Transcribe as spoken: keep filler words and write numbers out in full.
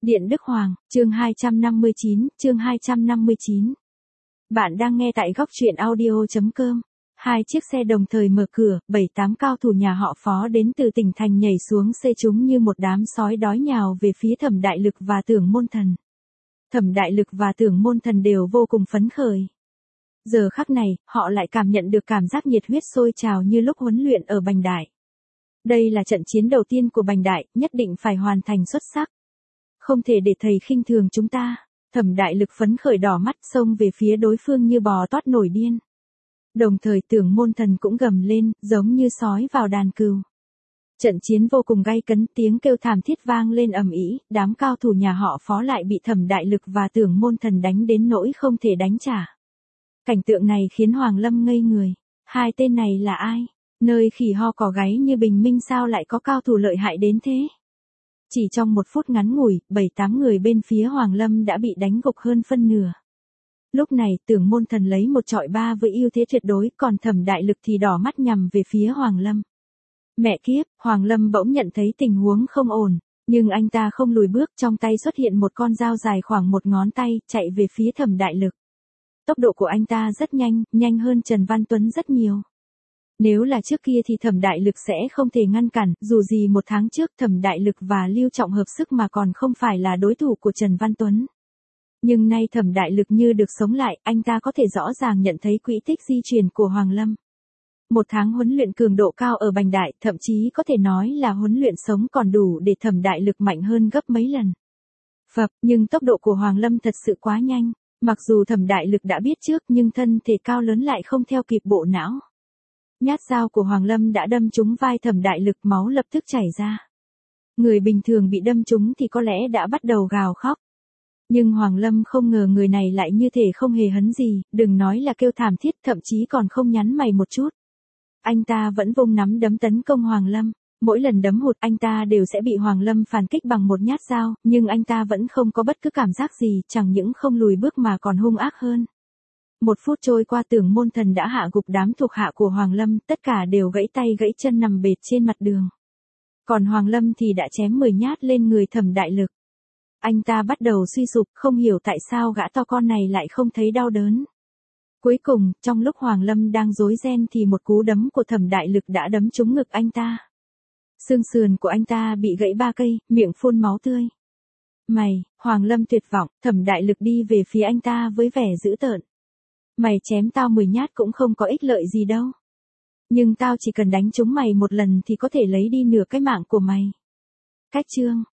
Điện Đức Hoàng, chương hai trăm năm mươi chín, chương hai trăm năm mươi chín. Bạn đang nghe tại góc truyện audio chấm com. Hai chiếc xe đồng thời mở cửa, bảy tám cao thủ nhà họ Phó đến từ tỉnh thành nhảy xuống xe chúng như một đám sói đói nhào về phía Thẩm Đại Lực và Tưởng Môn Thần. Thẩm Đại Lực và Tưởng Môn Thần đều vô cùng phấn khởi. Giờ khắc này, họ lại cảm nhận được cảm giác nhiệt huyết sôi trào như lúc huấn luyện ở Bành Đại. Đây là trận chiến đầu tiên của Bành Đại, nhất định phải hoàn thành xuất sắc. Không thể để thầy khinh thường chúng ta. Thẩm Đại Lực phấn khởi đỏ mắt xông về phía đối phương như bò tót nổi điên. Đồng thời Tưởng Môn Thần cũng gầm lên, giống như sói vào đàn cừu. Trận chiến vô cùng gay cấn, tiếng kêu thảm thiết vang lên ầm ĩ, đám cao thủ nhà họ Phó lại bị Thẩm Đại Lực và Tưởng Môn Thần đánh đến nỗi không thể đánh trả. Cảnh tượng này khiến Hoàng Lâm ngây người. Hai tên này là ai? Nơi khỉ ho cò gáy như bình minh sao lại có cao thủ lợi hại đến thế? Chỉ trong một phút ngắn ngủi, bảy tám người bên phía Hoàng Lâm đã bị đánh gục hơn phân nửa. Lúc này Tưởng Môn Thần lấy một trọi ba với ưu thế tuyệt đối, còn Thẩm Đại Lực thì đỏ mắt nhằm về phía Hoàng Lâm. Mẹ kiếp, Hoàng Lâm bỗng nhận thấy tình huống không ổn, nhưng anh ta không lùi bước, trong tay xuất hiện một con dao dài khoảng một ngón tay, chạy về phía Thẩm Đại Lực. Tốc độ của anh ta rất nhanh, nhanh hơn Trần Văn Tuấn rất nhiều. Nếu là trước kia thì Thẩm Đại Lực sẽ không thể ngăn cản, dù gì một tháng trước Thẩm Đại Lực và Lưu Trọng hợp sức mà còn không phải là đối thủ của Trần Văn Tuấn. Nhưng nay Thẩm Đại Lực như được sống lại, anh ta có thể rõ ràng nhận thấy quỹ tích di chuyển của Hoàng Lâm. Một tháng huấn luyện cường độ cao ở Bành Đại, thậm chí có thể nói là huấn luyện sống còn đủ để Thẩm Đại Lực mạnh hơn gấp mấy lần. Phập, nhưng tốc độ của Hoàng Lâm thật sự quá nhanh, mặc dù Thẩm Đại Lực đã biết trước nhưng thân thể cao lớn lại không theo kịp bộ não. Nhát dao của Hoàng Lâm đã đâm trúng vai Thẩm Đại Lực, máu lập tức chảy ra. Người bình thường bị đâm trúng thì có lẽ đã bắt đầu gào khóc. Nhưng Hoàng Lâm không ngờ người này lại như thể không hề hấn gì, đừng nói là kêu thảm thiết, thậm chí còn không nhắn mày một chút. Anh ta vẫn vung nắm đấm tấn công Hoàng Lâm, mỗi lần đấm hụt anh ta đều sẽ bị Hoàng Lâm phản kích bằng một nhát dao, nhưng anh ta vẫn không có bất cứ cảm giác gì, chẳng những không lùi bước mà còn hung ác hơn. Một phút trôi qua, Tưởng Môn Thần đã hạ gục đám thuộc hạ của Hoàng Lâm, tất cả đều gãy tay gãy chân nằm bệt trên mặt đường. Còn Hoàng Lâm thì đã chém mười nhát lên người Thẩm Đại Lực. Anh ta bắt đầu suy sụp, không hiểu tại sao gã to con này lại không thấy đau đớn. Cuối cùng, trong lúc Hoàng Lâm đang rối ren thì một cú đấm của Thẩm Đại Lực đã đấm trúng ngực anh ta. Xương sườn của anh ta bị gãy ba cây, miệng phun máu tươi. Mày, Hoàng Lâm tuyệt vọng, Thẩm Đại Lực đi về phía anh ta với vẻ dữ tợn. Mày chém tao mười nhát cũng không có ích lợi gì đâu. Nhưng tao chỉ cần đánh trúng mày một lần thì có thể lấy đi nửa cái mạng của mày. Cách chương,